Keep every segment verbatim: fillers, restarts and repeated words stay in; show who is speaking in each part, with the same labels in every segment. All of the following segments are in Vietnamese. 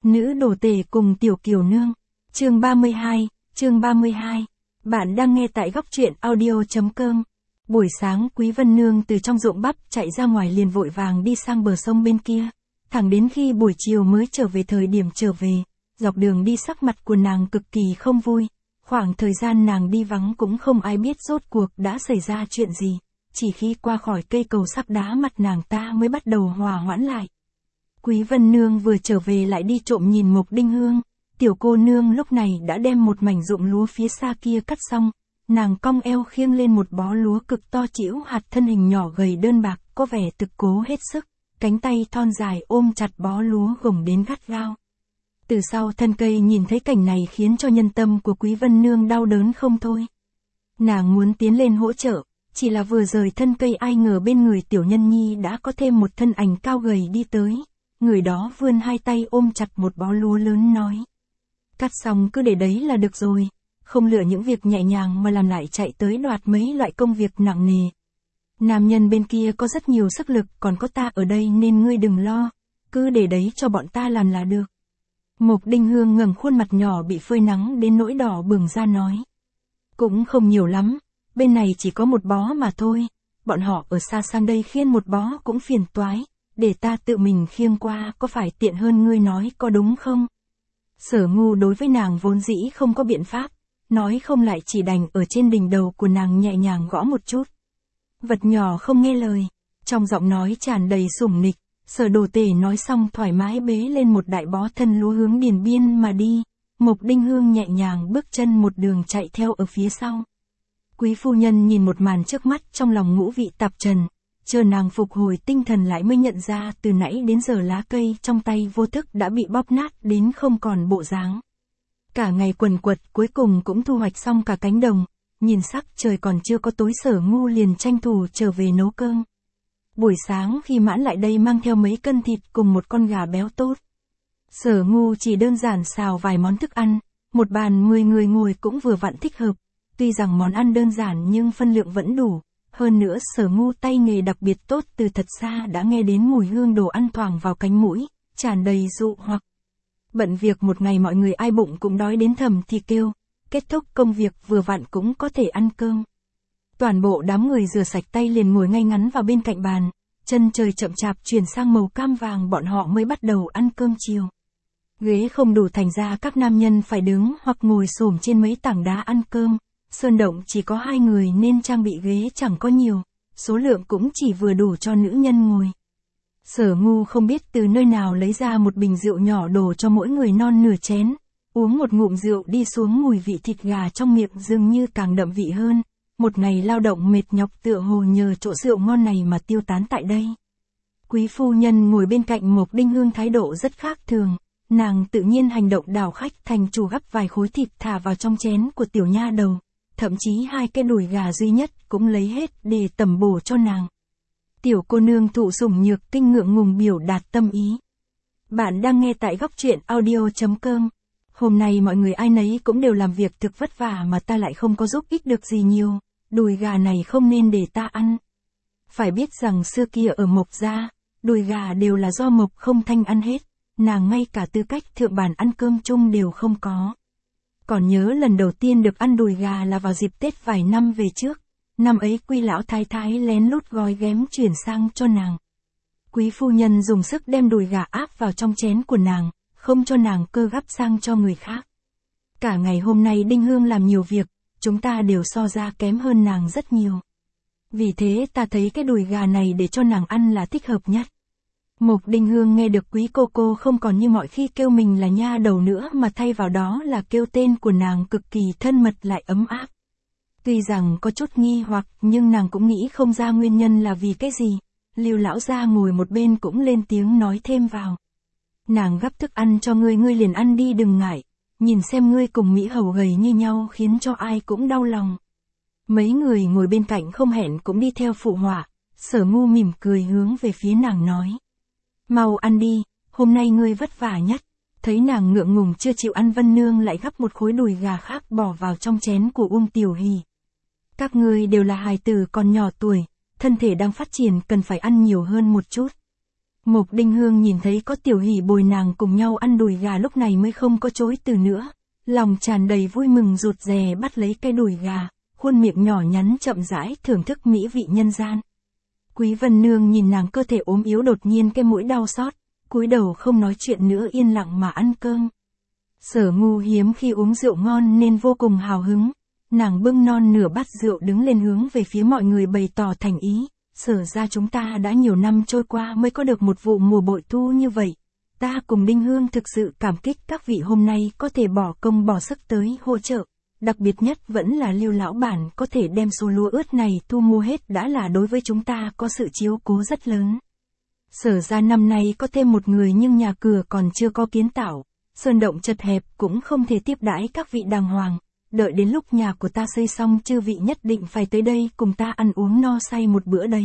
Speaker 1: Nữ đồ tể cùng tiểu kiều nương. Chương ba mươi hai, chương ba mươi hai. Bạn đang nghe tại góc truyện audio chấm com. Buổi sáng Quý Vân Nương từ trong ruộng bắp chạy ra ngoài liền vội vàng đi sang bờ sông bên kia. Thẳng đến khi buổi chiều mới trở về thời điểm trở về, dọc đường đi sắc mặt của nàng cực kỳ không vui. Khoảng thời gian nàng đi vắng cũng không ai biết rốt cuộc đã xảy ra chuyện gì. Chỉ khi qua khỏi cây cầu sắc đá mặt nàng ta mới bắt đầu hòa hoãn lại. Quý Vân Nương vừa trở về lại đi trộm nhìn Mộc Đinh Hương. Tiểu cô nương lúc này đã đem một mảnh ruộng lúa phía xa kia cắt xong. Nàng cong eo khiêng lên một bó lúa cực to chĩu hạt, thân hình nhỏ gầy đơn bạc, có vẻ thực cố hết sức. Cánh tay thon dài ôm chặt bó lúa gồng đến gắt gao. Từ sau thân cây nhìn thấy cảnh này khiến cho nhân tâm của Quý Vân Nương đau đớn không thôi. Nàng muốn tiến lên hỗ trợ, chỉ là vừa rời thân cây ai ngờ bên người tiểu nhân nhi đã có thêm một thân ảnh cao gầy đi tới. Người đó vươn hai tay ôm chặt một bó lúa lớn nói. Cắt xong cứ để đấy là được rồi, không lựa những việc nhẹ nhàng mà làm lại chạy tới đoạt mấy loại công việc nặng nề. Nam nhân bên kia có rất nhiều sức lực, còn có ta ở đây nên ngươi đừng lo, cứ để đấy cho bọn ta làm là được. Mộc Đinh Hương ngẩng khuôn mặt nhỏ bị phơi nắng đến nỗi đỏ bừng ra nói. Cũng không nhiều lắm, bên này chỉ có một bó mà thôi, bọn họ ở xa sang đây khiêng một bó cũng phiền toái, để ta tự mình khiêng qua có phải tiện hơn, ngươi nói có đúng không? Sở Ngu đối với nàng vốn dĩ không có biện pháp, nói không lại chỉ đành ở trên đỉnh đầu của nàng nhẹ nhàng gõ một chút. Vật nhỏ không nghe lời, trong giọng nói tràn đầy sủng nịch, Sở Đồ Tể nói xong thoải mái bế lên một đại bó thân lúa hướng Điền Biên mà đi. Mộc Đinh Hương nhẹ nhàng bước chân một đường chạy theo ở phía sau. Quý phu nhân nhìn một màn trước mắt trong lòng ngũ vị tạp trần, chờ nàng phục hồi tinh thần lại mới nhận ra từ nãy đến giờ lá cây trong tay vô thức đã bị bóp nát đến không còn bộ dáng. Cả ngày quần quật cuối cùng cũng thu hoạch xong cả cánh đồng, nhìn sắc trời còn chưa có tối Sở Ngu liền tranh thủ trở về nấu cơm. Buổi sáng khi Mãn lại đây mang theo mấy cân thịt cùng một con gà béo tốt. Sở Ngu chỉ đơn giản xào vài món thức ăn, một bàn mười người ngồi cũng vừa vặn thích hợp. Tuy rằng món ăn đơn giản nhưng phân lượng vẫn đủ. Hơn nữa Sở Ngu tay nghề đặc biệt tốt, từ thật xa đã nghe đến mùi hương đồ ăn thoảng vào cánh mũi, tràn đầy dụ hoặc. Bận việc một ngày mọi người ai bụng cũng đói đến thầm thì kêu, kết thúc công việc vừa vặn cũng có thể ăn cơm. Toàn bộ đám người rửa sạch tay liền ngồi ngay ngắn vào bên cạnh bàn, chân trời chậm chạp chuyển sang màu cam vàng bọn họ mới bắt đầu ăn cơm chiều. Ghế không đủ thành ra các nam nhân phải đứng hoặc ngồi xổm trên mấy tảng đá ăn cơm. Sơn động chỉ có hai người nên trang bị ghế chẳng có nhiều, số lượng cũng chỉ vừa đủ cho nữ nhân ngồi. Sở Ngu không biết từ nơi nào lấy ra một bình rượu nhỏ đổ cho mỗi người non nửa chén, uống một ngụm rượu đi xuống mùi vị thịt gà trong miệng dường như càng đậm vị hơn, một ngày lao động mệt nhọc tựa hồ nhờ chỗ rượu ngon này mà tiêu tán tại đây. Quý phu nhân ngồi bên cạnh Mộc Đinh Hương thái độ rất khác thường, nàng tự nhiên hành động đảo khách thành chủ gắp vài khối thịt thả vào trong chén của tiểu nha đầu. Thậm chí hai cái đùi gà duy nhất cũng lấy hết để tẩm bổ cho nàng. Tiểu cô nương thụ sủng nhược kinh ngượng ngùng biểu đạt tâm ý. Bạn đang nghe tại góc truyện audio chấm com. Hôm nay mọi người ai nấy cũng đều làm việc thực vất vả mà ta lại không có giúp ích được gì nhiều. Đùi gà này không nên để ta ăn. Phải biết rằng xưa kia ở Mộc gia, đùi gà đều là do Mộc Không Thanh ăn hết. Nàng ngay cả tư cách thượng bàn ăn cơm chung đều không có. Còn nhớ lần đầu tiên được ăn đùi gà là vào dịp Tết vài năm về trước. Năm ấy Quý lão thái thái lén lút gói ghém chuyển sang cho nàng. Quý phu nhân dùng sức đem đùi gà áp vào trong chén của nàng, không cho nàng cơ gắp sang cho người khác. Cả ngày hôm nay Đinh Hương làm nhiều việc, chúng ta đều so ra kém hơn nàng rất nhiều. Vì thế ta thấy cái đùi gà này để cho nàng ăn là thích hợp nhất. Mộc Đinh Hương nghe được quý cô cô không còn như mọi khi kêu mình là nha đầu nữa mà thay vào đó là kêu tên của nàng cực kỳ thân mật lại ấm áp. Tuy rằng có chút nghi hoặc nhưng nàng cũng nghĩ không ra nguyên nhân là vì cái gì. Lưu lão gia ngồi một bên cũng lên tiếng nói thêm vào. Nàng gắp thức ăn cho ngươi, ngươi liền ăn đi đừng ngại. Nhìn xem ngươi cùng Mỹ Hầu gầy như nhau khiến cho ai cũng đau lòng. Mấy người ngồi bên cạnh không hẹn cũng đi theo phụ họa. Sở Ngu mỉm cười hướng về phía nàng nói. Mau ăn đi, hôm nay ngươi vất vả nhất. Thấy nàng ngượng ngùng chưa chịu ăn, Vân Nương lại gắp một khối đùi gà khác bỏ vào trong chén của Uông Tiểu Hỷ. Các ngươi đều là hài tử còn nhỏ tuổi, thân thể đang phát triển cần phải ăn nhiều hơn một chút. Mộc Đinh Hương nhìn thấy có Tiểu Hỷ bồi nàng cùng nhau ăn đùi gà lúc này mới không có chối từ nữa, lòng tràn đầy vui mừng rụt rè bắt lấy cái đùi gà, khuôn miệng nhỏ nhắn chậm rãi thưởng thức mỹ vị nhân gian. Quý Vân Nương nhìn nàng cơ thể ốm yếu đột nhiên cái mũi đau xót, cúi đầu không nói chuyện nữa yên lặng mà ăn cơm. Sở Ngu hiếm khi uống rượu ngon nên vô cùng hào hứng, nàng bưng non nửa bát rượu đứng lên hướng về phía mọi người bày tỏ thành ý. Sở ra chúng ta đã nhiều năm trôi qua mới có được một vụ mùa bội thu như vậy. Ta cùng Đinh Hương thực sự cảm kích các vị hôm nay có thể bỏ công bỏ sức tới hỗ trợ. Đặc biệt nhất vẫn là Lưu lão bản có thể đem số lúa ướt này thu mua hết đã là đối với chúng ta có sự chiếu cố rất lớn. Sở ra năm nay có thêm một người nhưng nhà cửa còn chưa có kiến tạo. Sơn động chật hẹp cũng không thể tiếp đãi các vị đàng hoàng. Đợi đến lúc nhà của ta xây xong chư vị nhất định phải tới đây cùng ta ăn uống no say một bữa đấy.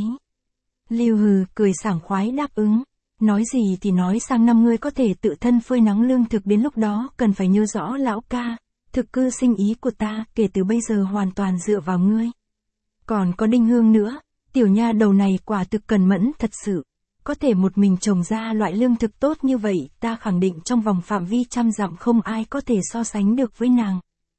Speaker 1: Lưu Hừ cười sảng khoái đáp ứng. Nói gì thì nói sang năm ngươi có thể tự thân phơi nắng lương thực đến lúc đó cần phải nhớ rõ lão ca. Thực cư sinh ý của ta kể từ bây giờ hoàn toàn dựa vào ngươi. Còn có Đinh Hương nữa, tiểu nha đầu này quả thực cần mẫn thật sự. Có thể một mình trồng ra loại lương thực tốt như vậy ta khẳng định trong vòng phạm vi trăm dặm không ai có thể so sánh được với nàng.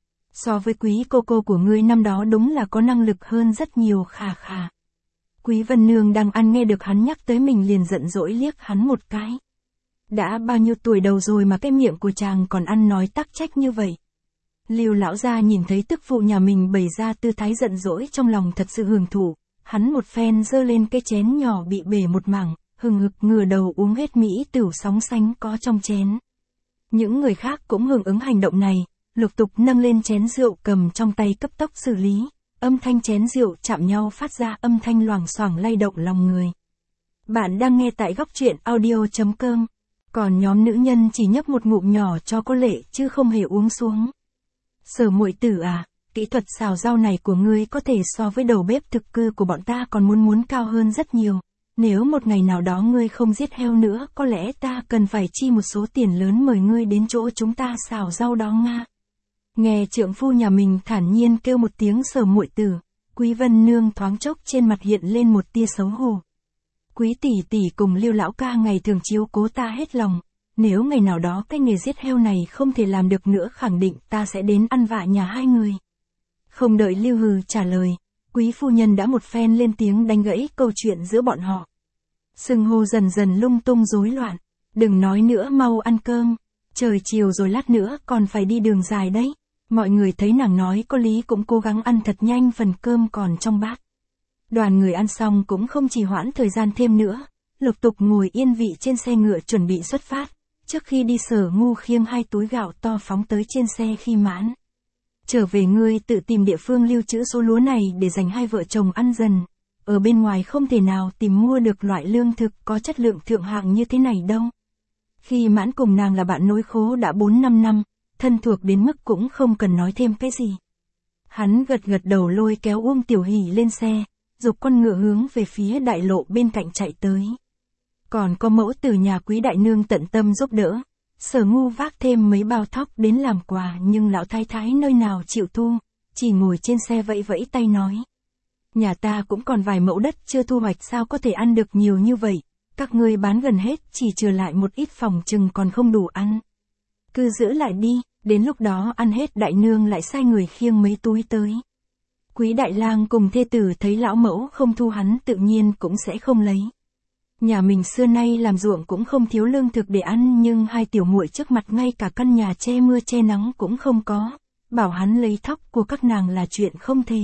Speaker 1: So với quý cô cô của ngươi năm đó đúng là có năng lực hơn rất nhiều khà khà. Quý Vân Nương đang ăn nghe được hắn nhắc tới mình liền giận dỗi liếc hắn một cái. Đã bao nhiêu tuổi đầu rồi mà cái miệng của chàng còn ăn nói tắc trách như vậy. Lưu lão gia nhìn thấy tức phụ nhà mình bày ra tư thái giận dỗi trong lòng thật sự hưởng thụ, hắn một phen giơ lên cái chén nhỏ bị bể một mảng, hừng hực ngửa đầu uống hết mỹ tửu sóng sánh có trong chén. Những người khác cũng hưởng ứng hành động này, lục tục nâng lên chén rượu cầm trong tay cấp tốc xử lý, âm thanh chén rượu chạm nhau phát ra âm thanh loảng xoảng lay động lòng người. Bạn đang nghe tại góc truyện audio chấm com, còn nhóm nữ nhân chỉ nhấp một ngụm nhỏ cho có lệ chứ không hề uống xuống. Sở muội tử à, kỹ thuật xào rau này của ngươi có thể so với đầu bếp thực cư của bọn ta còn muốn muốn cao hơn rất nhiều. Nếu một ngày nào đó ngươi không giết heo nữa có lẽ ta cần phải chi một số tiền lớn mời ngươi đến chỗ chúng ta xào rau đó nga. Nghe trượng phu nhà mình thản nhiên kêu một tiếng sở muội tử, Quý Vân Nương thoáng chốc trên mặt hiện lên một tia xấu hổ. Quý tỷ tỷ cùng Lưu lão ca ngày thường chiếu cố ta hết lòng, nếu ngày nào đó cái nghề giết heo này không thể làm được nữa khẳng định ta sẽ đến ăn vạ nhà hai người. Không đợi Lưu Hừ trả lời, quý phu nhân đã một phen lên tiếng đánh gãy câu chuyện giữa bọn họ. Sừng hô dần dần lung tung rối loạn, đừng nói nữa mau ăn cơm, trời chiều rồi lát nữa còn phải đi đường dài đấy. Mọi người thấy nàng nói có lý cũng cố gắng ăn thật nhanh phần cơm còn trong bát. Đoàn người ăn xong cũng không trì hoãn thời gian thêm nữa, lục tục ngồi yên vị trên xe ngựa chuẩn bị xuất phát. Trước khi đi Sở Ngu khiêng hai túi gạo to phóng tới trên xe khi mãn. Trở về ngươi tự tìm địa phương lưu trữ số lúa này để dành hai vợ chồng ăn dần. Ở bên ngoài không thể nào tìm mua được loại lương thực có chất lượng thượng hạng như thế này đâu. Khi mãn cùng nàng là bạn nối khố đã bốn năm năm, thân thuộc đến mức cũng không cần nói thêm cái gì. Hắn gật gật đầu lôi kéo Uông Tiểu Hỷ lên xe, giục con ngựa hướng về phía đại lộ bên cạnh chạy tới. Còn có mẫu tử nhà quý đại nương tận tâm giúp đỡ, Sở Ngu vác thêm mấy bao thóc đến làm quà nhưng lão thái thái nơi nào chịu thu, chỉ ngồi trên xe vẫy vẫy tay nói. Nhà ta cũng còn vài mẫu đất chưa thu hoạch sao có thể ăn được nhiều như vậy, các ngươi bán gần hết chỉ trừ lại một ít phòng chừng còn không đủ ăn. Cứ giữ lại đi, đến lúc đó ăn hết đại nương lại sai người khiêng mấy túi tới. Quý đại lang cùng thê tử thấy lão mẫu không thu hắn tự nhiên cũng sẽ không lấy. Nhà mình xưa nay làm ruộng cũng không thiếu lương thực để ăn nhưng hai tiểu muội trước mặt ngay cả căn nhà che mưa che nắng cũng không có, bảo hắn lấy thóc của các nàng là chuyện không thể.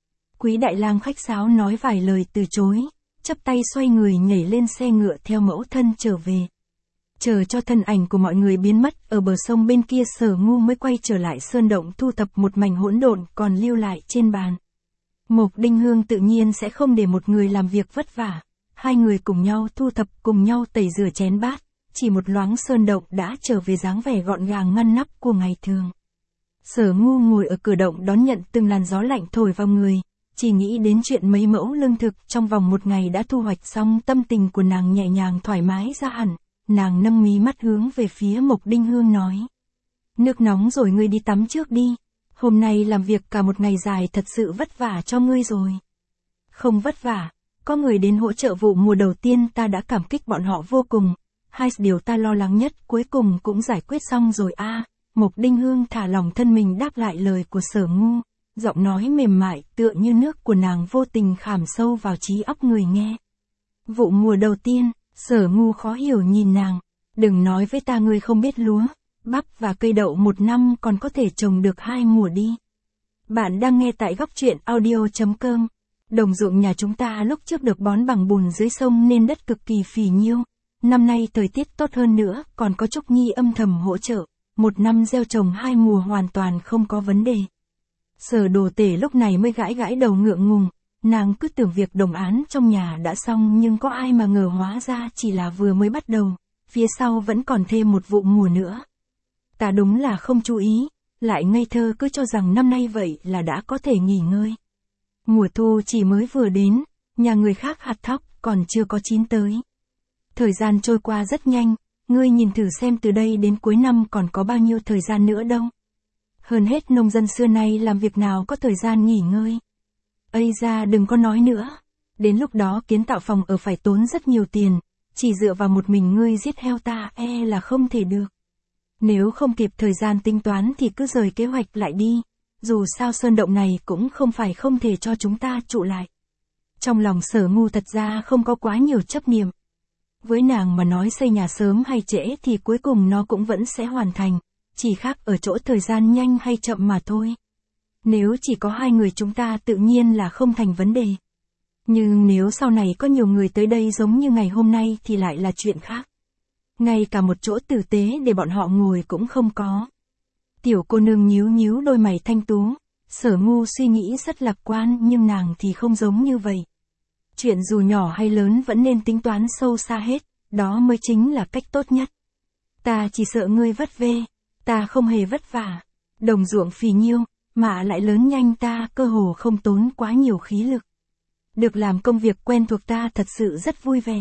Speaker 1: Quý đại lang khách sáo nói vài lời từ chối, chắp tay xoay người nhảy lên xe ngựa theo mẫu thân trở về. Chờ cho thân ảnh của mọi người biến mất ở bờ sông bên kia Sở Ngu mới quay trở lại sơn động thu thập một mảnh hỗn độn còn lưu lại trên bàn. Mộc Đinh Hương tự nhiên sẽ không để một người làm việc vất vả. Hai người cùng nhau thu thập cùng nhau tẩy rửa chén bát, chỉ một loáng sơn động đã trở về dáng vẻ gọn gàng ngăn nắp của ngày thường. Sở Ngu ngồi ở cửa động đón nhận từng làn gió lạnh thổi vào người, chỉ nghĩ đến chuyện mấy mẫu lương thực trong vòng một ngày đã thu hoạch xong tâm tình của nàng nhẹ nhàng thoải mái ra hẳn, nàng nâng mí mắt hướng về phía Mộc Đinh Hương nói. Nước nóng rồi ngươi đi tắm trước đi, hôm nay làm việc cả một ngày dài thật sự vất vả cho ngươi rồi. Không vất vả. có người đến hỗ trợ vụ mùa đầu tiên ta đã cảm kích bọn họ vô cùng. Hai điều ta lo lắng nhất cuối cùng cũng giải quyết xong rồi a. À, Mộc Đinh Hương thả lỏng thân mình đáp lại lời của Sở Ngu, giọng nói mềm mại tựa như nước của nàng vô tình khảm sâu vào trí óc người nghe. Vụ mùa đầu tiên, Sở Ngu khó hiểu nhìn nàng, đừng nói với ta ngươi không biết lúa, bắp và cây đậu một năm còn có thể trồng được hai mùa đi. Bạn đang nghe tại góc truyện audio chấm com. Đồng ruộng nhà chúng ta lúc trước được bón bằng bùn dưới sông nên đất cực kỳ phì nhiêu. Năm nay thời tiết tốt hơn nữa, còn có Trúc Nhi âm thầm hỗ trợ. Một năm gieo trồng hai mùa hoàn toàn không có vấn đề. Sở Đồ Tể lúc này mới gãi gãi đầu ngượng ngùng. Nàng cứ tưởng việc đồng án trong nhà đã xong nhưng có ai mà ngờ hóa ra chỉ là vừa mới bắt đầu. Phía sau vẫn còn thêm một vụ mùa nữa. Ta đúng là không chú ý, lại ngây thơ cứ cho rằng năm nay vậy là đã có thể nghỉ ngơi. Mùa thu chỉ mới vừa đến, nhà người khác hạt thóc còn chưa có chín tới. Thời gian trôi qua rất nhanh, ngươi nhìn thử xem từ đây đến cuối năm còn có bao nhiêu thời gian nữa đâu. Hơn hết nông dân xưa nay làm việc nào có thời gian nghỉ ngơi. Ây ra đừng có nói nữa, đến lúc đó kiến tạo phòng ở phải tốn rất nhiều tiền, chỉ dựa vào một mình ngươi giết heo ta e là không thể được. Nếu không kịp thời gian tính toán thì cứ rời kế hoạch lại đi, dù sao sơn động này cũng không phải không thể cho chúng ta trụ lại. Trong lòng Sở Ngu thật ra không có quá nhiều chấp niệm. Với nàng mà nói xây nhà sớm hay trễ thì cuối cùng nó cũng vẫn sẽ hoàn thành, chỉ khác ở chỗ thời gian nhanh hay chậm mà thôi. Nếu chỉ có hai người chúng ta tự nhiên là không thành vấn đề. Nhưng nếu sau này có nhiều người tới đây giống như ngày hôm nay thì lại là chuyện khác. Ngay cả một chỗ tử tế để bọn họ ngồi cũng không có. Tiểu cô nương nhíu nhíu đôi mày thanh tú, Sở Ngu suy nghĩ rất lạc quan nhưng nàng thì không giống như vậy. Chuyện dù nhỏ hay lớn vẫn nên tính toán sâu xa hết, đó mới chính là cách tốt nhất. Ta chỉ sợ ngươi vất vê, ta không hề vất vả. Đồng ruộng phì nhiêu, mà lại lớn nhanh ta cơ hồ không tốn quá nhiều khí lực. Được làm công việc quen thuộc ta thật sự rất vui vẻ.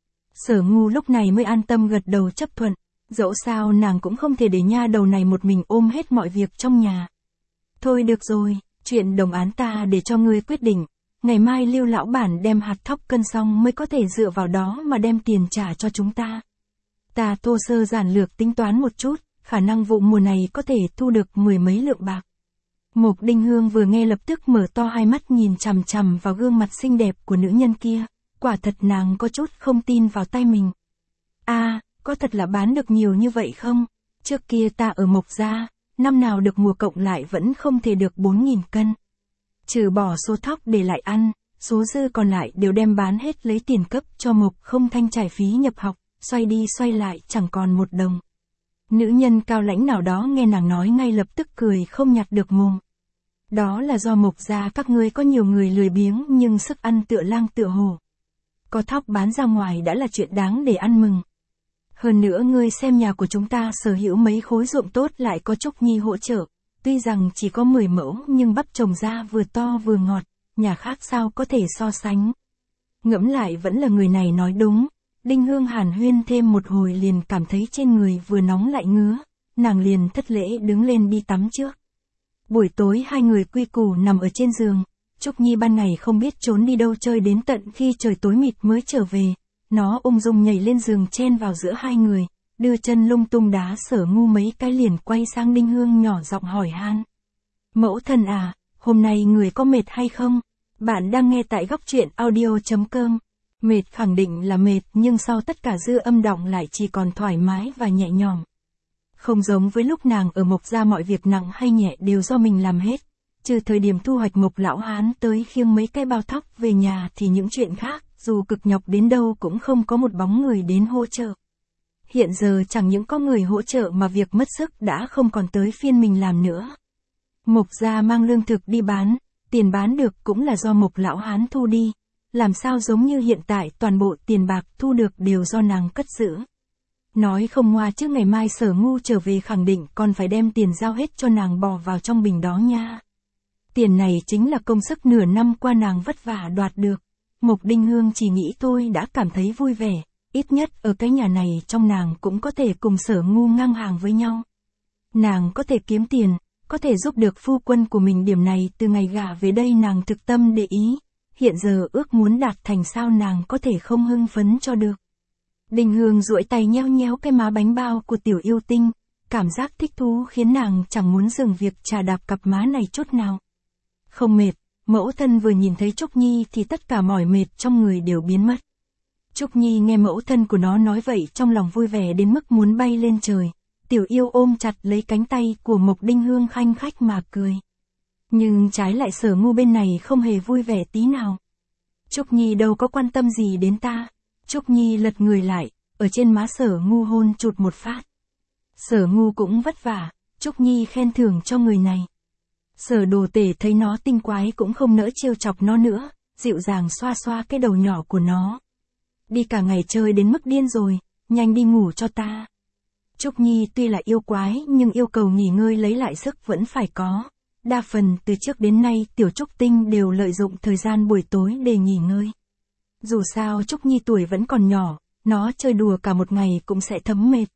Speaker 1: Sở Ngu lúc này mới an tâm gật đầu chấp thuận, dẫu sao nàng cũng không thể để nha đầu này một mình ôm hết mọi việc trong nhà. Thôi được rồi, chuyện đồng án ta để cho ngươi quyết định, ngày mai Lưu lão bản đem hạt thóc cân xong mới có thể dựa vào đó mà đem tiền trả cho chúng ta. Ta thô sơ giản lược tính toán một chút, khả năng vụ mùa này có thể thu được mười mấy lượng bạc. Mộc Đinh Hương vừa nghe lập tức mở to hai mắt nhìn chằm chằm vào gương mặt xinh đẹp của nữ nhân kia, quả thật nàng có chút không tin vào tay mình. A, à, có thật là bán được nhiều như vậy không? Trước kia ta ở Mộc gia, năm nào được mùa cộng lại vẫn không thể được bốn nghìn cân. Trừ bỏ số thóc để lại ăn, số dư còn lại đều đem bán hết lấy tiền cấp cho Mộc Không Thanh trải phí nhập học, xoay đi xoay lại chẳng còn một đồng. Nữ nhân cao lãnh nào đó nghe nàng nói ngay lập tức cười không nhặt được mồm. Đó là do Mộc gia các ngươi có nhiều người lười biếng nhưng sức ăn tựa lang tựa hổ. Có thóc bán ra ngoài đã là chuyện đáng để ăn mừng. Hơn nữa ngươi xem nhà của chúng ta sở hữu mấy khối ruộng tốt lại có Trúc Nhi hỗ trợ. Tuy rằng chỉ có mười mẫu nhưng bắp trồng ra vừa to vừa ngọt, nhà khác sao có thể so sánh. Ngẫm lại vẫn là người này nói đúng. Đinh Hương hàn huyên thêm một hồi liền cảm thấy trên người vừa nóng lại ngứa, nàng liền thất lễ đứng lên đi tắm trước. Buổi tối hai người quy củ nằm ở trên giường, Trúc Nhi ban ngày không biết trốn đi đâu chơi đến tận khi trời tối mịt mới trở về, nó ung dung nhảy lên giường chen vào giữa hai người, đưa chân lung tung đá Sở Ngu mấy cái liền quay sang Đinh Hương nhỏ giọng hỏi han. Mẫu thân à, hôm nay người có mệt hay không? Bạn đang nghe tại góc truyện audio chấm com. Mệt khẳng định là mệt nhưng sau tất cả dư âm đọng lại chỉ còn thoải mái và nhẹ nhõm. Không giống với lúc nàng ở Mộc gia mọi việc nặng hay nhẹ đều do mình làm hết. Trừ thời điểm thu hoạch Mộc lão hán tới khiêng mấy cái bao thóc về nhà thì những chuyện khác, dù cực nhọc đến đâu cũng không có một bóng người đến hỗ trợ. Hiện giờ chẳng những có người hỗ trợ mà việc mất sức đã không còn tới phiên mình làm nữa. Mộc gia mang lương thực đi bán, tiền bán được cũng là do Mộc lão hán thu đi. Làm sao giống như hiện tại toàn bộ tiền bạc thu được đều do nàng cất giữ. Nói không ngoa trước ngày mai Sở Ngu trở về khẳng định còn phải đem tiền giao hết cho nàng bỏ vào trong bình đó nha. Tiền này chính là công sức nửa năm qua nàng vất vả đoạt được. Mộc Đinh Hương chỉ nghĩ thôi đã cảm thấy vui vẻ, ít nhất ở cái nhà này trong nàng cũng có thể cùng Sở Ngu ngang hàng với nhau. Nàng có thể kiếm tiền, có thể giúp được phu quân của mình, điểm này từ ngày gả về đây nàng thực tâm để ý. hiện giờ ước muốn đạt thành sao nàng có thể không hưng phấn cho được. Đinh Hương duỗi tay nhéo nhéo cái má bánh bao của tiểu yêu tinh, cảm giác thích thú khiến nàng chẳng muốn dừng việc chà đạp cặp má này chút nào. Không mệt, mẫu thân vừa nhìn thấy Trúc Nhi thì tất cả mỏi mệt trong người đều biến mất. Trúc Nhi nghe mẫu thân của nó nói vậy trong lòng vui vẻ đến mức muốn bay lên trời. Tiểu yêu ôm chặt lấy cánh tay của Mộc Đinh Hương khanh khách mà cười. Nhưng trái lại Sở Ngu bên này không hề vui vẻ tí nào. Trúc Nhi đâu có quan tâm gì đến ta. Trúc Nhi lật người lại, ở trên má Sở Ngu hôn chụt một phát. Sở Ngu cũng vất vả, Trúc Nhi khen thưởng cho người này. Sở Đồ Tể thấy nó tinh quái cũng không nỡ trêu chọc nó nữa, dịu dàng xoa xoa cái đầu nhỏ của nó. Đi cả ngày chơi đến mức điên rồi, nhanh đi ngủ cho ta. Trúc Nhi tuy là yêu quái nhưng yêu cầu nghỉ ngơi lấy lại sức vẫn phải có. Đa phần từ trước đến nay tiểu Trúc Tinh đều lợi dụng thời gian buổi tối để nghỉ ngơi. Dù sao Trúc Nhi tuổi vẫn còn nhỏ, nó chơi đùa cả một ngày cũng sẽ thấm mệt.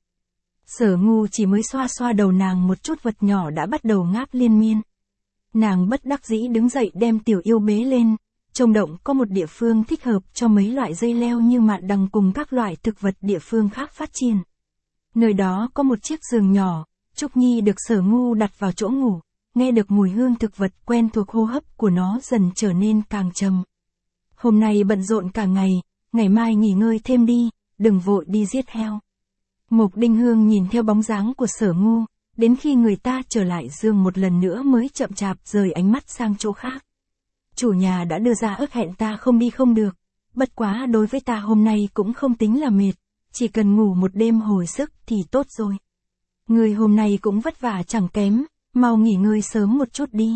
Speaker 1: Sở Ngu chỉ mới xoa xoa đầu nàng một chút vật nhỏ đã bắt đầu ngáp liên miên. Nàng bất đắc dĩ đứng dậy đem tiểu yêu bế lên, trong động có một địa phương thích hợp cho mấy loại dây leo như mạn đằng cùng các loại thực vật địa phương khác phát triển. Nơi đó có một chiếc giường nhỏ, Trúc Nhi được Sở Ngu đặt vào chỗ ngủ, nghe được mùi hương thực vật quen thuộc hô hấp của nó dần trở nên càng trầm. Hôm nay bận rộn cả ngày, ngày mai nghỉ ngơi thêm đi, đừng vội đi giết heo. Mộc Đinh Hương nhìn theo bóng dáng của Sở Ngu, đến khi người ta trở lại giường một lần nữa mới chậm chạp rời ánh mắt sang chỗ khác. Chủ nhà đã đưa ra ước hẹn ta không đi không được, bất quá đối với ta hôm nay cũng không tính là mệt, chỉ cần ngủ một đêm hồi sức thì tốt rồi. Người hôm nay cũng vất vả chẳng kém, mau nghỉ ngơi sớm một chút đi.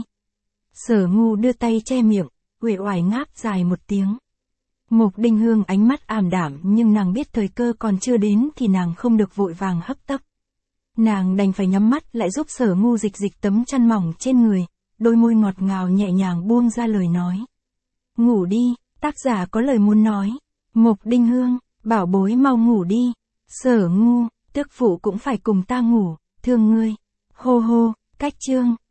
Speaker 1: Sở Ngu đưa tay che miệng, uể oải ngáp dài một tiếng. Mộc Đinh Hương ánh mắt ảm đạm nhưng nàng biết thời cơ còn chưa đến thì nàng không được vội vàng hấp tấp. Nàng đành phải nhắm mắt lại giúp Sở Ngu dịch dịch tấm chăn mỏng trên người, đôi môi ngọt ngào nhẹ nhàng buông ra lời nói. Ngủ đi, tác giả có lời muốn nói. Mộc Đinh Hương, bảo bối mau ngủ đi. Sở Ngu, tước phụ cũng phải cùng ta ngủ, thương ngươi. Hô hô, cách chương.